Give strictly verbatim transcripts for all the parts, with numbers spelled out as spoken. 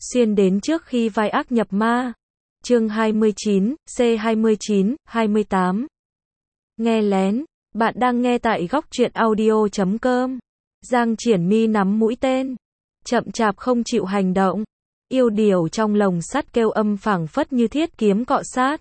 xuyên đến trước khi vai ác nhập ma. Chương hai mươi chín, C hai mươi chín, hai mươi tám. Nghe lén, bạn đang nghe tại góc truyện audio chấm com. Giang Triển Mi nắm mũi tên, chậm chạp không chịu hành động. Yêu điểu trong lồng sắt kêu âm phảng phất như thiết kiếm cọ sát,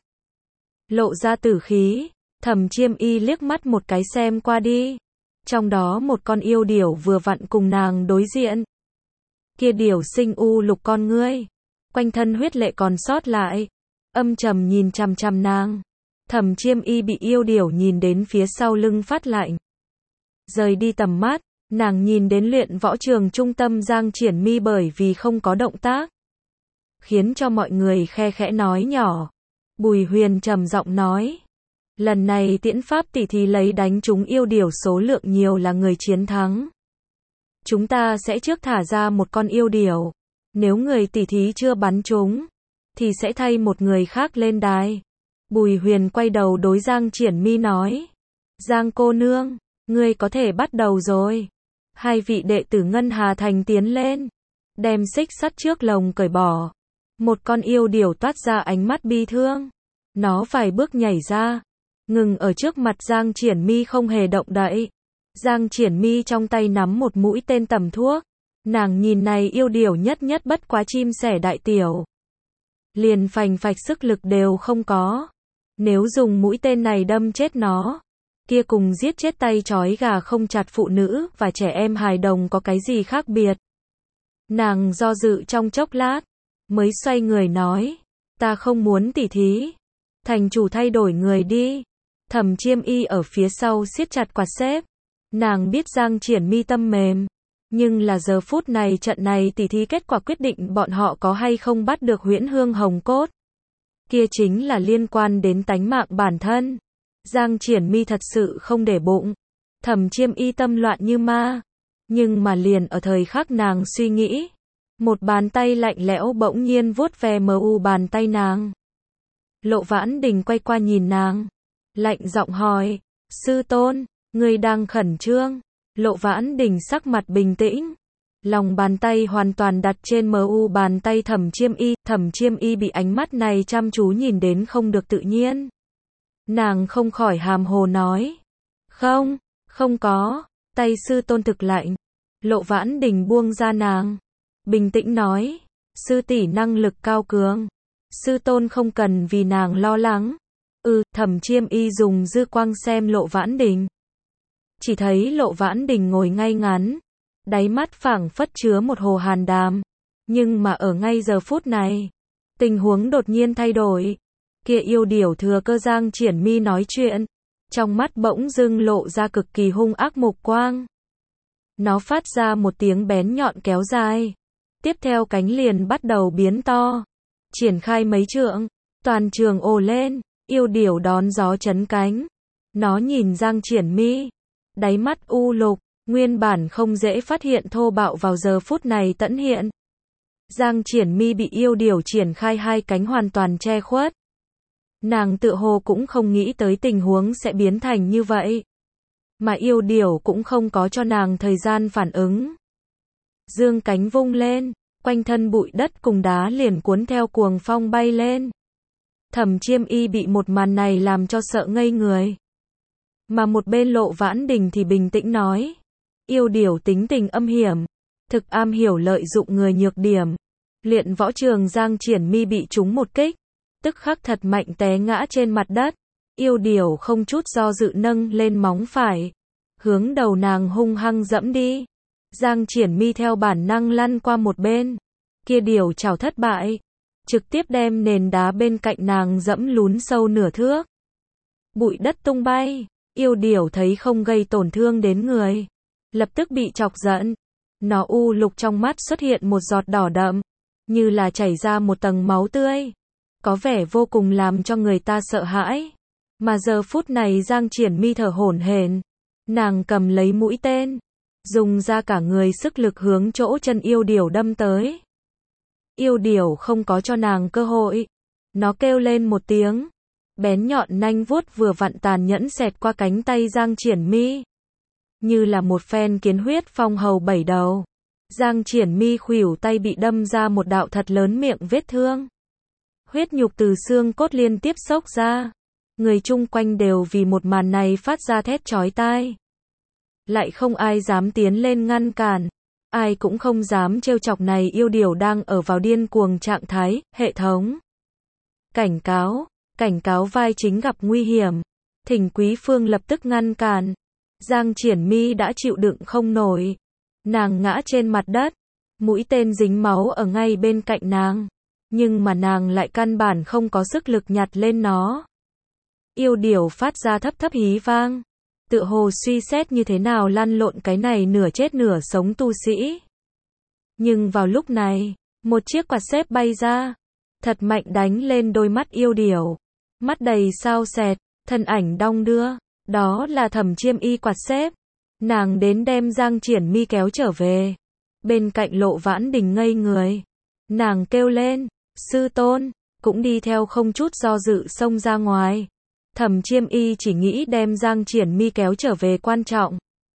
lộ ra tử khí. Thẩm Chiêm Y liếc mắt một cái xem qua đi. Trong đó một con yêu điểu vừa vặn cùng nàng đối diện. Kia điểu sinh u lục con ngươi, quanh thân huyết lệ còn sót lại, âm trầm nhìn chằm chằm nàng. Thẩm Chiêm Y bị yêu điểu nhìn đến phía sau lưng phát lạnh, rời đi tầm mắt. Nàng nhìn đến luyện võ trường trung tâm Giang Triển Mi bởi vì không có động tác, khiến cho mọi người khe khẽ nói nhỏ. Bùi Huyền trầm giọng nói, lần này tiễn pháp tỷ thí lấy đánh trúng yêu điểu số lượng nhiều là người chiến thắng. Chúng ta sẽ trước thả ra một con yêu điểu, nếu người tỷ thí chưa bắn trúng, thì sẽ thay một người khác lên đài. Bùi Huyền quay đầu đối Giang Triển Mi nói, Giang cô nương, ngươi có thể bắt đầu rồi. Hai vị đệ tử Ngân Hà Thành tiến lên, đem xích sắt trước lồng cởi bỏ. Một con yêu điểu toát ra ánh mắt bi thương, nó vài bước nhảy ra, ngừng ở trước mặt Giang Triển Mi không hề động đậy. Giang Triển Mi trong tay nắm một mũi tên tầm thuốc. Nàng nhìn này yêu điểu nhất nhất bất quá chim sẻ đại tiểu, liền phành phạch sức lực đều không có. Nếu dùng mũi tên này đâm chết nó, kia cùng giết chết tay trói gà không chặt phụ nữ và trẻ em hài đồng có cái gì khác biệt. Nàng do dự trong chốc lát, mới xoay người nói, ta không muốn tỉ thí. Thành chủ thay đổi người đi. Thẩm Chiêm Y ở phía sau siết chặt quạt xếp. Nàng biết Giang Triển Mi tâm mềm, nhưng là giờ phút này trận này tỉ thí kết quả quyết định bọn họ có hay không bắt được Huyễn Hương Hồng Cốt. Kia chính là liên quan đến tánh mạng bản thân. Giang Triển Mi thật sự không để bụng. Thẩm Chiêm Y tâm loạn như ma, nhưng mà liền ở thời khắc nàng suy nghĩ, một bàn tay lạnh lẽo bỗng nhiên vuốt ve mờ u bàn tay nàng. Lộ Vãn Đình quay qua nhìn nàng, lạnh giọng hỏi, sư tôn, ngươi đang khẩn trương? Lộ Vãn Đình sắc mặt bình tĩnh, lòng bàn tay hoàn toàn đặt trên mờ u bàn tay Thẩm Chiêm Y. Thẩm Chiêm Y bị ánh mắt này chăm chú nhìn đến không được tự nhiên. Nàng không khỏi hàm hồ nói, không, không có, tay sư tôn thực lạnh. Lộ Vãn Đình buông ra nàng, bình tĩnh nói, sư tỷ năng lực cao cường, sư tôn không cần vì nàng lo lắng. Ừ, Thẩm Chiêm Y dùng dư quang xem Lộ Vãn Đình. Chỉ thấy Lộ Vãn Đình ngồi ngay ngắn, đáy mắt phảng phất chứa một hồ hàn đàm. Nhưng mà ở ngay giờ phút này, tình huống đột nhiên thay đổi. Kia yêu điểu thừa cơ Giang Triển Mi nói chuyện, trong mắt bỗng dưng lộ ra cực kỳ hung ác mục quang. Nó phát ra một tiếng bén nhọn kéo dài, tiếp theo cánh liền bắt đầu biến to, triển khai mấy trượng, toàn trường ồ lên. Yêu điểu đón gió chấn cánh, nó nhìn Giang Triển Mi, đáy mắt u lục, nguyên bản không dễ phát hiện thô bạo vào giờ phút này tẫn hiện. Giang Triển Mi bị yêu điểu triển khai hai cánh hoàn toàn che khuất. Nàng tự hồ cũng không nghĩ tới tình huống sẽ biến thành như vậy, mà yêu điểu cũng không có cho nàng thời gian phản ứng. Dương cánh vung lên, quanh thân bụi đất cùng đá liền cuốn theo cuồng phong bay lên. Thẩm Chiêm Y bị một màn này làm cho sợ ngây người. Mà một bên Lộ Vãn Đình thì bình tĩnh nói, yêu điểu tính tình âm hiểm, thực am hiểu lợi dụng người nhược điểm. Luyện võ trường Giang Triển Mi bị trúng một kích, tức khắc thật mạnh té ngã trên mặt đất. Yêu điểu không chút do dự nâng lên móng phải, hướng đầu nàng hung hăng dẫm đi. Giang Triển Mi theo bản năng lăn qua một bên. Kia điểu chảo thất bại, trực tiếp đem nền đá bên cạnh nàng dẫm lún sâu nửa thước. Bụi đất tung bay, yêu điểu thấy không gây tổn thương đến người, lập tức bị chọc giận. Nó u lục trong mắt xuất hiện một giọt đỏ đậm, như là chảy ra một tầng máu tươi, có vẻ vô cùng làm cho người ta sợ hãi. Mà giờ phút này Giang Triển Mi thở hổn hển, nàng cầm lấy mũi tên, dùng ra cả người sức lực hướng chỗ chân yêu điểu đâm tới. Yêu điểu không có cho nàng cơ hội, nó kêu lên một tiếng, bén nhọn nanh vuốt vừa vặn tàn nhẫn xẹt qua cánh tay Giang Triển Mi, như là một phen kiến huyết phong hầu bảy đầu. Giang Triển Mi khuỷu tay bị đâm ra một đạo thật lớn miệng vết thương. Huyết nhục từ xương cốt liên tiếp xốc ra. Người chung quanh đều vì một màn này phát ra thét chói tai. Lại không ai dám tiến lên ngăn cản. Ai cũng không dám trêu chọc này yêu điểu đang ở vào điên cuồng trạng thái. Hệ thống cảnh cáo, cảnh cáo vai chính gặp nguy hiểm. Thỉnh Quý Phương lập tức ngăn cản. Giang Triển Mi đã chịu đựng không nổi. Nàng ngã trên mặt đất. Mũi tên dính máu ở ngay bên cạnh nàng. Nhưng mà nàng lại căn bản không có sức lực nhặt lên nó. Yêu điểu phát ra thấp thấp hí vang. Tự hồ suy xét như thế nào lăn lộn cái này nửa chết nửa sống tu sĩ. Nhưng vào lúc này, một chiếc quạt xếp bay ra. Thật mạnh đánh lên đôi mắt yêu điểu. Mắt đầy sao sẹt, thân ảnh đong đưa. Đó là Thẩm Chiêm Y quạt xếp. Nàng đến đem Giang Triển Mi kéo trở về. Bên cạnh Lộ Vãn Đình ngây người. Nàng kêu lên, sư tôn, cũng đi theo không chút do dự xông ra ngoài. Thẩm Chiêm Y chỉ nghĩ đem Giang Triển Mi kéo trở về quan trọng.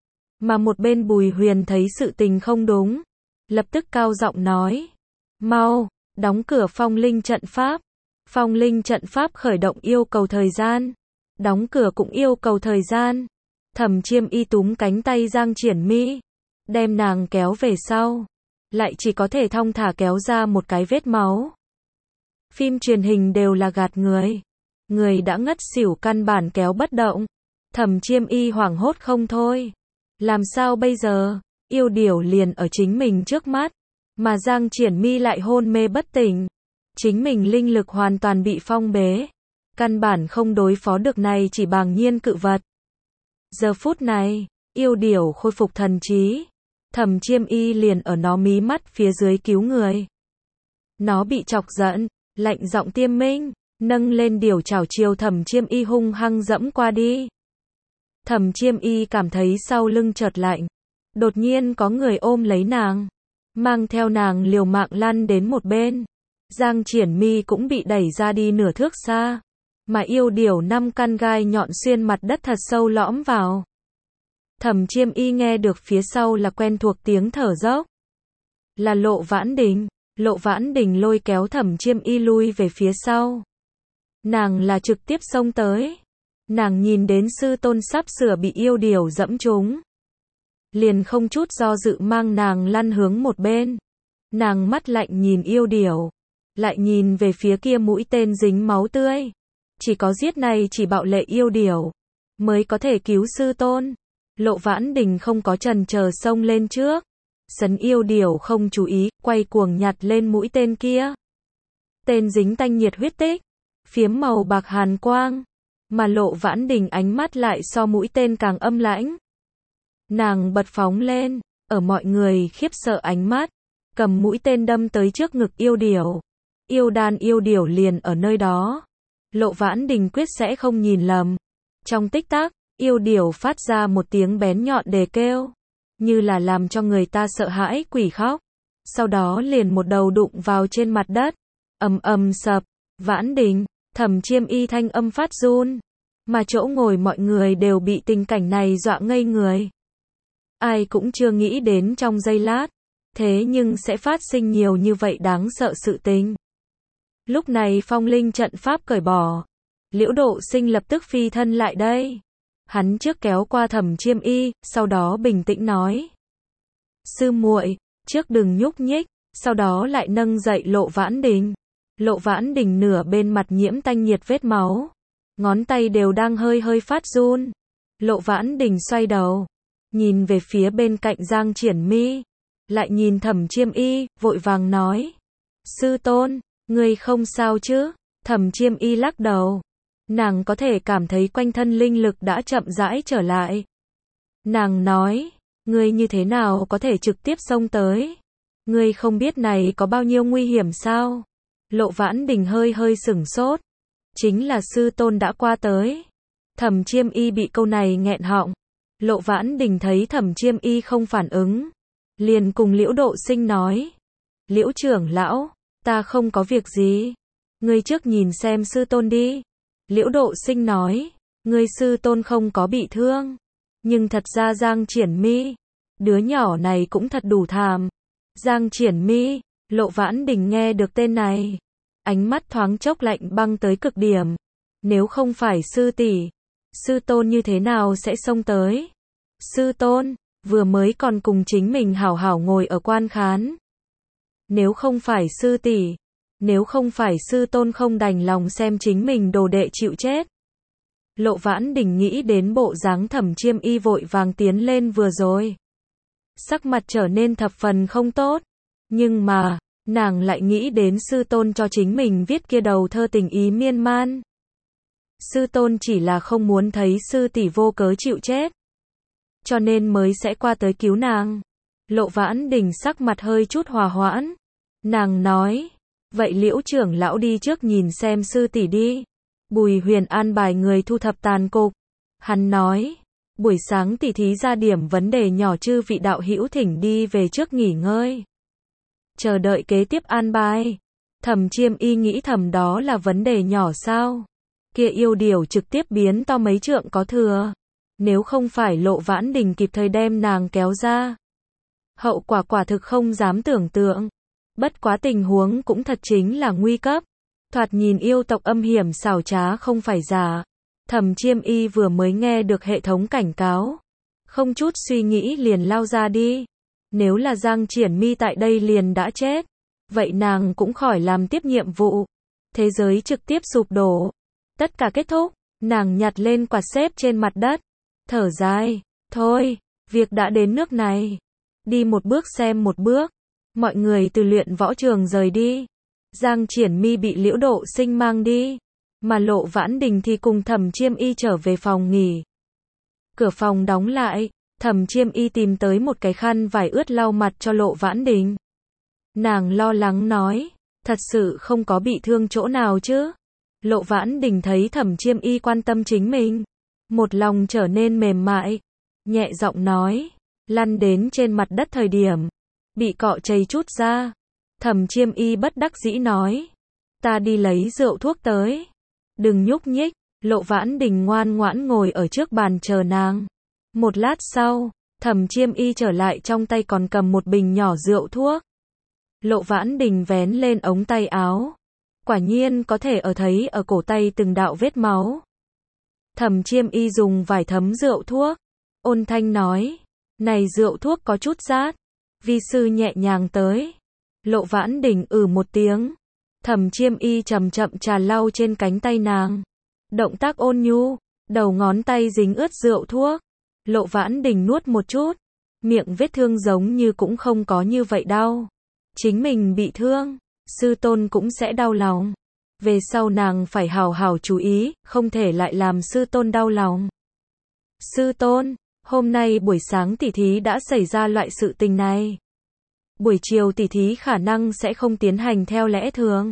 Mà một bên Bùi Huyền thấy sự tình không đúng. Lập tức cao giọng nói. Mau, đóng cửa phong linh trận pháp. Phong linh trận pháp khởi động yêu cầu thời gian. Đóng cửa cũng yêu cầu thời gian. Thẩm Chiêm Y túm cánh tay Giang Triển Mi. Đem nàng kéo về sau. Lại chỉ có thể thong thả kéo ra một cái vết máu. Phim truyền hình đều là gạt người. Người đã ngất xỉu căn bản kéo bất động. Thẩm Chiêm Y hoảng hốt không thôi. Làm sao bây giờ? Yêu điểu liền ở chính mình trước mắt. Mà Giang Triển Mi lại hôn mê bất tỉnh. Chính mình linh lực hoàn toàn bị phong bế. Căn bản không đối phó được này chỉ bằng nhiên cự vật. Giờ phút này, yêu điểu khôi phục thần trí. Thẩm Chiêm Y liền ở nó mí mắt phía dưới cứu người. Nó bị chọc giận, lạnh giọng tiêm minh, nâng lên điểu chảo chiều Thẩm Chiêm Y hung hăng dẫm qua đi. Thẩm Chiêm Y cảm thấy sau lưng chợt lạnh. Đột nhiên có người ôm lấy nàng, mang theo nàng liều mạng lăn đến một bên. Giang Triển Mi cũng bị đẩy ra đi nửa thước xa. Mà yêu điểu năm căn gai nhọn xuyên mặt đất thật sâu lõm vào. Thẩm Chiêm Y nghe được phía sau là quen thuộc tiếng thở dốc. Là Lộ Vãn Đình. Lộ Vãn Đình lôi kéo Thẩm Chiêm Y lui về phía sau. Nàng là trực tiếp xông tới. Nàng nhìn đến sư tôn sắp sửa bị yêu điểu dẫm trúng. Liền không chút do dự mang nàng lăn hướng một bên. Nàng mắt lạnh nhìn yêu điểu. Lại nhìn về phía kia mũi tên dính máu tươi. Chỉ có giết này chỉ bạo lệ yêu điểu. Mới có thể cứu sư tôn. Lộ Vãn Đình không có chần chờ xông lên trước. Sấn yêu điểu không chú ý, quay cuồng nhặt lên mũi tên kia. Tên dính tanh nhiệt huyết tích. Phiếm màu bạc hàn quang. Mà Lộ Vãn Đình ánh mắt lại so mũi tên càng âm lãnh. Nàng bật phóng lên, ở mọi người khiếp sợ ánh mắt. Cầm mũi tên đâm tới trước ngực yêu điểu. Yêu đan yêu điểu liền ở nơi đó. Lộ Vãn Đình quyết sẽ không nhìn lầm. Trong tích tắc, yêu điểu phát ra một tiếng bén nhọn đề kêu. Như là làm cho người ta sợ hãi quỷ khóc. Sau đó liền một đầu đụng vào trên mặt đất. Ầm ầm sập. Vãn Đình, Thẩm Chiêm Y thanh âm phát run. Mà chỗ ngồi mọi người đều bị tình cảnh này dọa ngây người. Ai cũng chưa nghĩ đến trong giây lát. Thế nhưng sẽ phát sinh nhiều như vậy đáng sợ sự tình. Lúc này phong linh trận pháp cởi bỏ. Liễu Độ Sinh lập tức phi thân lại đây. Hắn trước kéo qua Thẩm Chiêm Y, sau đó bình tĩnh nói. Sư muội, trước đừng nhúc nhích, sau đó lại nâng dậy Lộ Vãn Đình. Lộ Vãn Đình nửa bên mặt nhiễm tanh nhiệt vết máu. Ngón tay đều đang hơi hơi phát run. Lộ Vãn Đình xoay đầu. Nhìn về phía bên cạnh Giang Triển Mi. Lại nhìn Thẩm Chiêm Y, vội vàng nói. Sư tôn, ngươi không sao chứ? Thẩm Chiêm Y lắc đầu. Nàng có thể cảm thấy quanh thân linh lực đã chậm rãi trở lại. Nàng nói, ngươi như thế nào có thể trực tiếp xông tới? Ngươi không biết này có bao nhiêu nguy hiểm sao? Lộ Vãn Đình hơi hơi sửng sốt. Chính là sư tôn đã qua tới. Thẩm Chiêm Y bị câu này nghẹn họng. Lộ Vãn Đình thấy Thẩm Chiêm Y không phản ứng. Liền cùng Liễu Độ Sinh nói. Liễu trưởng lão, ta không có việc gì. Ngươi trước nhìn xem sư tôn đi. Liễu Độ Sinh nói. Ngươi sư tôn không có bị thương. Nhưng thật ra Giang Triển Mi. Đứa nhỏ này cũng thật đủ thàm. Giang Triển My, Lộ Vãn Đình nghe được tên này, ánh mắt thoáng chốc lạnh băng tới cực điểm. Nếu không phải sư tỷ, sư tôn như thế nào sẽ xông tới? Sư tôn, vừa mới còn cùng chính mình hảo hảo ngồi ở quan khán. Nếu không phải sư tỷ, nếu không phải sư tôn không đành lòng xem chính mình đồ đệ chịu chết. Lộ Vãn Đình nghĩ đến bộ dáng Thẩm Chiêm Y vội vàng tiến lên vừa rồi. Sắc mặt trở nên thập phần không tốt. Nhưng mà, nàng lại nghĩ đến sư tôn cho chính mình viết kia đầu thơ tình ý miên man. Sư tôn chỉ là không muốn thấy sư tỷ vô cớ chịu chết, cho nên mới sẽ qua tới cứu nàng. Lộ Vãn Đình sắc mặt hơi chút hòa hoãn. Nàng nói, vậy Liễu trưởng lão đi trước nhìn xem sư tỷ đi. Bùi Huyền an bài người thu thập tàn cục. Hắn nói, buổi sáng tỷ thí ra điểm vấn đề nhỏ, chư vị đạo hữu thỉnh đi về trước nghỉ ngơi. Chờ đợi kế tiếp an bài. Thẩm Chiêm Y nghĩ thầm, đó là vấn đề nhỏ sao? Kia yêu điểu trực tiếp biến to mấy trượng có thừa. Nếu không phải Lộ Vãn Đình kịp thời đem nàng kéo ra, hậu quả quả thực không dám tưởng tượng. Bất quá tình huống cũng thật chính là nguy cấp. Thoạt nhìn yêu tộc âm hiểm xảo trá không phải giả. Thẩm Chiêm Y vừa mới nghe được hệ thống cảnh cáo, không chút suy nghĩ liền lao ra đi. Nếu là Giang Triển My tại đây liền đã chết, vậy nàng cũng khỏi làm tiếp nhiệm vụ. Thế giới trực tiếp sụp đổ. Tất cả kết thúc, nàng nhặt lên quạt xếp trên mặt đất, thở dài, thôi, việc đã đến nước này, đi một bước xem một bước. Mọi người từ luyện võ trường rời đi. Giang Triển My bị Liễu Độ Sinh mang đi, mà Lộ Vãn Đình thì cùng Thẩm Chiêm Y trở về phòng nghỉ. Cửa phòng đóng lại, Thẩm Chiêm Y tìm tới một cái khăn vải ướt lau mặt cho Lộ Vãn Đình. Nàng lo lắng nói, thật sự không có bị thương chỗ nào chứ? Lộ Vãn Đình thấy Thẩm Chiêm Y quan tâm chính mình, một lòng trở nên mềm mại, nhẹ giọng nói, lăn đến trên mặt đất thời điểm, bị cọ chảy chút ra. Thẩm Chiêm Y bất đắc dĩ nói, ta đi lấy rượu thuốc tới. Đừng nhúc nhích. Lộ Vãn Đình ngoan ngoãn ngồi ở trước bàn chờ nàng. Một lát sau, Thẩm Chiêm Y trở lại, trong tay còn cầm một bình nhỏ rượu thuốc. Lộ Vãn Đình vén lên ống tay áo, quả nhiên có thể ở thấy ở cổ tay từng đạo vết máu. Thẩm Chiêm Y dùng vải thấm rượu thuốc, ôn thanh nói, này rượu thuốc có chút rát, vi sư nhẹ nhàng tới. Lộ Vãn Đình ừ một tiếng. Thẩm Chiêm Y chậm chậm trà lau trên cánh tay nàng, động tác ôn nhu, đầu ngón tay dính ướt rượu thuốc. Lộ Vãn Đình nuốt một chút, miệng vết thương giống như cũng không có như vậy đau. Chính mình bị thương, sư tôn cũng sẽ đau lòng. Về sau nàng phải hào hào chú ý, không thể lại làm sư tôn đau lòng. Sư tôn, hôm nay buổi sáng tỷ thí đã xảy ra loại sự tình này. Buổi chiều tỷ thí khả năng sẽ không tiến hành theo lẽ thường.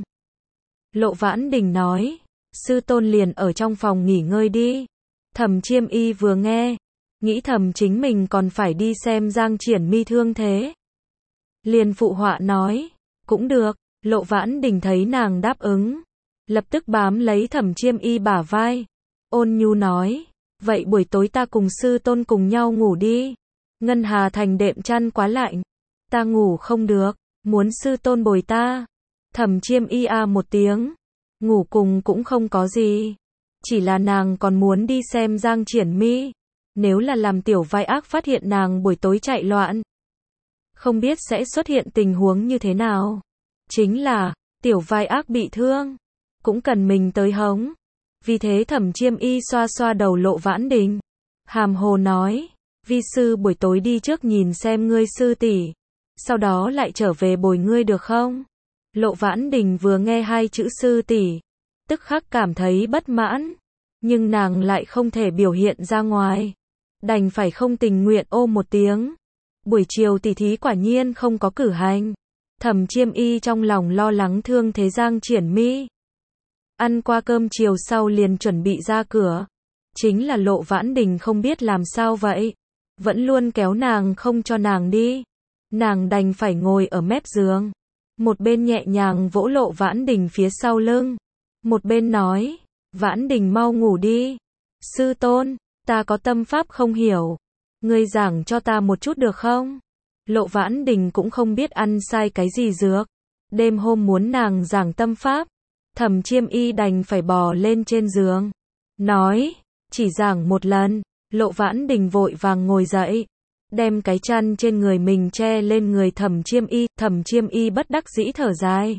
Lộ Vãn Đình nói, sư tôn liền ở trong phòng nghỉ ngơi đi. Thẩm Chiêm Y vừa nghe, nghĩ thầm chính mình còn phải đi xem Giang Triển My thương thế. Liền phụ họa nói, cũng được. Lộ Vãn Đình thấy nàng đáp ứng, lập tức bám lấy Thẩm Chiêm Y bả vai, ôn nhu nói, vậy buổi tối ta cùng sư tôn cùng nhau ngủ đi. Ngân Hà Thành đệm chăn quá lạnh, ta ngủ không được, muốn sư tôn bồi ta. Thẩm Chiêm Y a một tiếng, ngủ cùng cũng không có gì, chỉ là nàng còn muốn đi xem Giang Triển My. Nếu là làm tiểu vai ác phát hiện nàng buổi tối chạy loạn, không biết sẽ xuất hiện tình huống như thế nào. Chính là, tiểu vai ác bị thương, cũng cần mình tới hống. Vì thế Thẩm Chiêm Y xoa xoa đầu Lộ Vãn Đình, hàm hồ nói, vi sư buổi tối đi trước nhìn xem ngươi sư tỷ, sau đó lại trở về bồi ngươi được không? Lộ Vãn Đình vừa nghe hai chữ sư tỷ, tức khắc cảm thấy bất mãn, nhưng nàng lại không thể biểu hiện ra ngoài, đành phải không tình nguyện ô một tiếng. Buổi chiều tỷ thí quả nhiên không có cử hành. Thẩm Chiêm Y trong lòng lo lắng thương thế Giang Triển My. Ăn qua cơm chiều sau liền chuẩn bị ra cửa. Chính là Lộ Vãn Đình không biết làm sao vậy, vẫn luôn kéo nàng không cho nàng đi. Nàng đành phải ngồi ở mép giường, một bên nhẹ nhàng vỗ Lộ Vãn Đình phía sau lưng, một bên nói, Vãn Đình mau ngủ đi. Sư tôn, ta có tâm pháp không hiểu, ngươi giảng cho ta một chút được không? Lộ Vãn Đình cũng không biết ăn sai cái gì dược. Đêm hôm muốn nàng giảng tâm pháp, Thẩm Chiêm Y đành phải bò lên trên giường. Nói, chỉ giảng một lần. Lộ Vãn Đình vội vàng ngồi dậy, đem cái chăn trên người mình che lên người Thẩm Chiêm Y. Thẩm Chiêm Y bất đắc dĩ thở dài.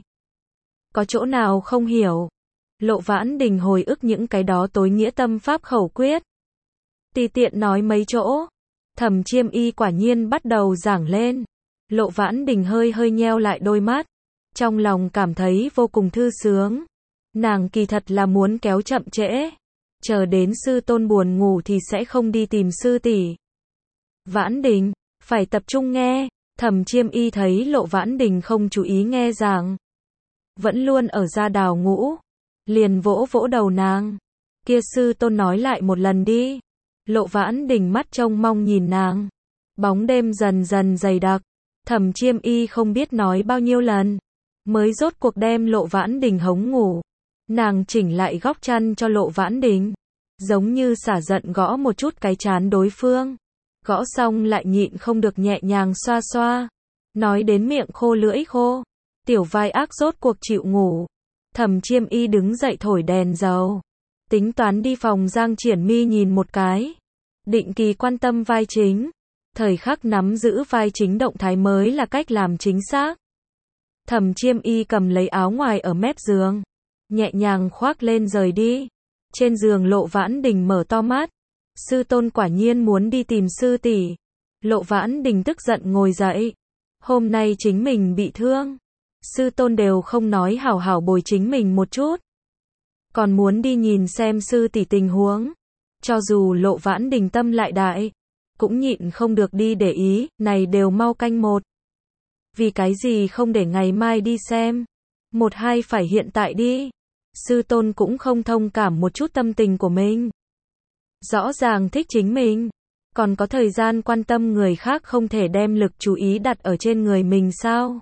Có chỗ nào không hiểu? Lộ Vãn Đình hồi ức những cái đó tối nghĩa tâm pháp khẩu quyết. Tùy tiện nói mấy chỗ. Thẩm Chiêm Y quả nhiên bắt đầu giảng lên. Lộ Vãn Đình hơi hơi nheo lại đôi mắt. Trong lòng cảm thấy vô cùng thư sướng. Nàng kỳ thật là muốn kéo chậm trễ. Chờ đến sư tôn buồn ngủ thì sẽ không đi tìm sư tỷ. Vãn Đình, phải tập trung nghe. Thẩm Chiêm Y thấy Lộ Vãn Đình không chú ý nghe giảng, vẫn luôn ở ra đào ngũ, liền vỗ vỗ đầu nàng. Kia sư tôn nói lại một lần đi. Lộ Vãn Đình mắt trông mong nhìn nàng. Bóng đêm dần dần dày đặc. Thẩm Chiêm Y không biết nói bao nhiêu lần, mới rốt cuộc đem Lộ Vãn Đình hống ngủ. Nàng chỉnh lại góc chăn cho Lộ Vãn Đình, giống như xả giận gõ một chút cái trán đối phương. Gõ xong lại nhịn không được nhẹ nhàng xoa xoa. Nói đến miệng khô lưỡi khô. Tiểu vai ác rốt cuộc chịu ngủ. Thẩm Chiêm Y đứng dậy thổi đèn dầu. Tính toán đi phòng Giang Triển Mi nhìn một cái. Định kỳ quan tâm vai chính. Thời khắc nắm giữ vai chính động thái mới là cách làm chính xác. Thẩm Chiêm Y cầm lấy áo ngoài ở mép giường, nhẹ nhàng khoác lên rời đi. Trên giường Lộ Vãn Đình mở to mắt. Sư tôn quả nhiên muốn đi tìm sư tỷ. Lộ Vãn Đình tức giận ngồi dậy. Hôm nay chính mình bị thương, sư tôn đều không nói hảo hảo bồi chính mình một chút, còn muốn đi nhìn xem sư tỷ tình huống. Cho dù Lộ Vãn Đình tâm lại đại, cũng nhịn không được đi để ý. Này đều mau canh một, vì cái gì không để ngày mai đi xem? Một hai phải hiện tại đi. Sư tôn cũng không thông cảm một chút tâm tình của mình. Rõ ràng thích chính mình, còn có thời gian quan tâm người khác, không thể đem lực chú ý đặt ở trên người mình sao?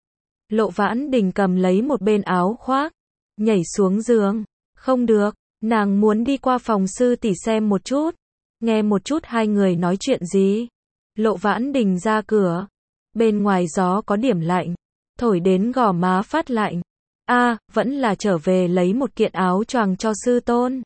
Lộ Vãn Đình cầm lấy một bên áo khoác, nhảy xuống giường. Không được, nàng muốn đi qua phòng sư tỷ xem một chút, nghe một chút hai người nói chuyện gì. Lộ Vãn Đình ra cửa. Bên ngoài gió có điểm lạnh, thổi đến gò má phát lạnh. A, à, vẫn là trở về lấy một kiện áo choàng cho sư tôn,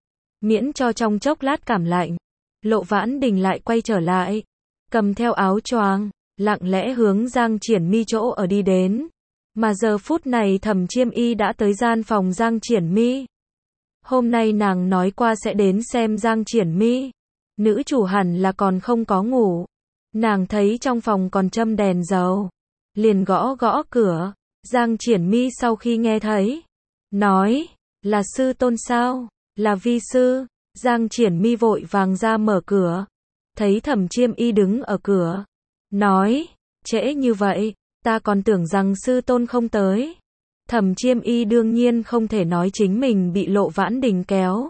miễn cho trong chốc lát cảm lạnh. Lộ Vãn Đình lại quay trở lại, cầm theo áo choàng, lặng lẽ hướng Giang Triển Mi chỗ ở đi đến. Mà giờ phút này Thẩm Chiêm Y đã tới gian phòng Giang Triển Mi. Hôm nay nàng nói qua sẽ đến xem Giang Triển Mi. Nữ chủ hẳn là còn không có ngủ. Nàng thấy trong phòng còn châm đèn dầu, liền gõ gõ cửa. Giang Triển Mi sau khi nghe thấy, nói, là sư tôn sao? Là vi sư. Giang Triển Mi vội vàng ra mở cửa, thấy Thẩm Chiêm Y đứng ở cửa, nói, trễ như vậy, ta còn tưởng rằng sư tôn không tới. Thẩm Chiêm Y đương nhiên không thể nói chính mình bị Lộ Vãn Đình kéo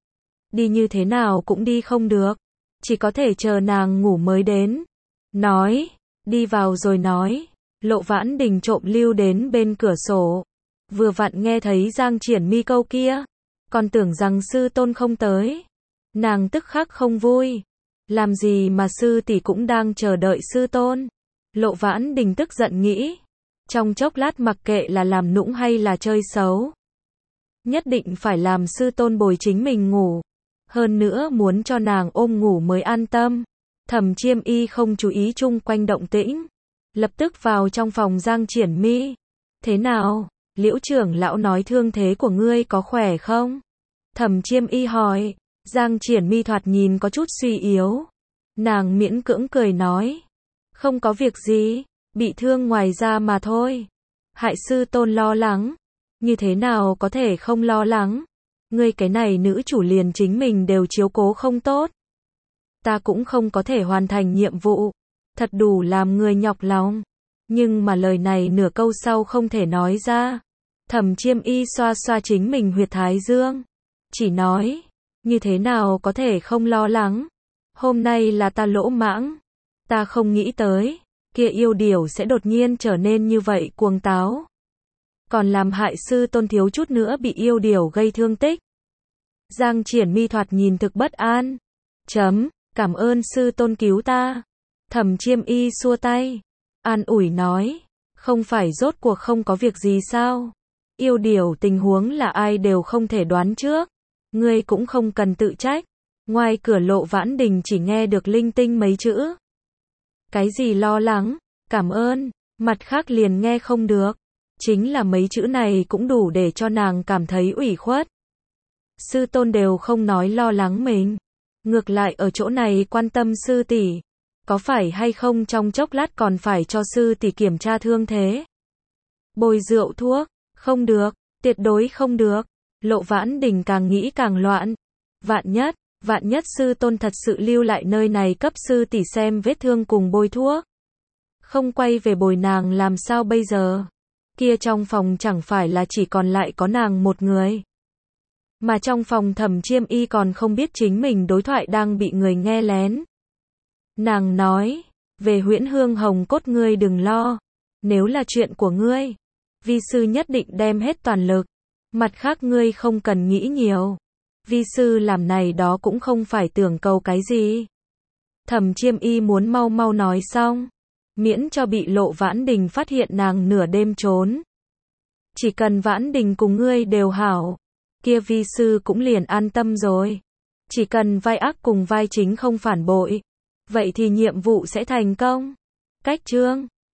đi, như thế nào cũng đi không được, chỉ có thể chờ nàng ngủ mới đến. Nói, đi vào rồi nói. Lộ Vãn Đình trộm lưu đến bên cửa sổ, vừa vặn nghe thấy Giang Triển Mi câu kia, còn tưởng rằng sư tôn không tới. Nàng tức khắc không vui. Làm gì mà sư tỷ cũng đang chờ đợi sư tôn? Lộ Vãn Đình tức giận nghĩ. Trong chốc lát mặc kệ là làm nũng hay là chơi xấu, nhất định phải làm sư tôn bồi chính mình ngủ. Hơn nữa muốn cho nàng ôm ngủ mới an tâm. Thẩm Chiêm Y không chú ý chung quanh động tĩnh, lập tức vào trong phòng Giang Triển Mi. Thế nào? Liễu trưởng lão nói thương thế của ngươi có khỏe không? Thẩm Chiêm Y hỏi. Giang Triển Mi thoạt nhìn có chút suy yếu. Nàng miễn cưỡng cười nói, không có việc gì, bị thương ngoài da mà thôi. Hại sư tôn lo lắng. Như thế nào có thể không lo lắng? Ngươi cái này nữ chủ liền chính mình đều chiếu cố không tốt, ta cũng không có thể hoàn thành nhiệm vụ, thật đủ làm người nhọc lòng. Nhưng mà lời này nửa câu sau không thể nói ra. Thẩm Chiêm Y xoa xoa chính mình huyệt thái dương, chỉ nói, như thế nào có thể không lo lắng? Hôm nay là ta lỗ mãng, ta không nghĩ tới, kia yêu điểu sẽ đột nhiên trở nên như vậy cuồng táo, còn làm hại sư tôn thiếu chút nữa bị yêu điểu gây thương tích. Giang Triển Mi thoạt nhìn thực bất an. Chấm, cảm ơn sư tôn cứu ta. Thẩm Chiêm Y xua tay, an ủi nói, không phải rốt cuộc không có việc gì sao? Yêu điểu tình huống là ai đều không thể đoán trước, ngươi cũng không cần tự trách. Ngoài cửa Lộ Vãn Đình chỉ nghe được linh tinh mấy chữ. Cái gì lo lắng, cảm ơn, mặt khác liền nghe không được. Chính là mấy chữ này cũng đủ để cho nàng cảm thấy ủy khuất. Sư tôn đều không nói lo lắng mình, ngược lại ở chỗ này quan tâm sư tỷ, có phải hay không trong chốc lát còn phải cho sư tỷ kiểm tra thương thế. Bồi rượu thuốc, không được, tuyệt đối không được. Lộ Vãn Đình càng nghĩ càng loạn. Vạn nhất, vạn nhất sư tôn thật sự lưu lại nơi này cấp sư tỷ xem vết thương cùng bôi thuốc. Không quay về bồi nàng làm sao bây giờ? Kia trong phòng chẳng phải là chỉ còn lại có nàng một người. Mà trong phòng Thẩm Chiêm Y còn không biết chính mình đối thoại đang bị người nghe lén. Nàng nói, về Huyễn Hương Hồng Cốt ngươi đừng lo. Nếu là chuyện của ngươi, vi sư nhất định đem hết toàn lực. Mặt khác ngươi không cần nghĩ nhiều. Vi sư làm này đó cũng không phải tưởng cầu cái gì. Thẩm Chiêm Y muốn mau mau nói xong, miễn cho bị Lộ Vãn Đình phát hiện nàng nửa đêm trốn. Chỉ cần Vãn Đình cùng ngươi đều hảo, kia vi sư cũng liền an tâm rồi. Chỉ cần vai ác cùng vai chính không phản bội, vậy thì nhiệm vụ sẽ thành công. Cách chương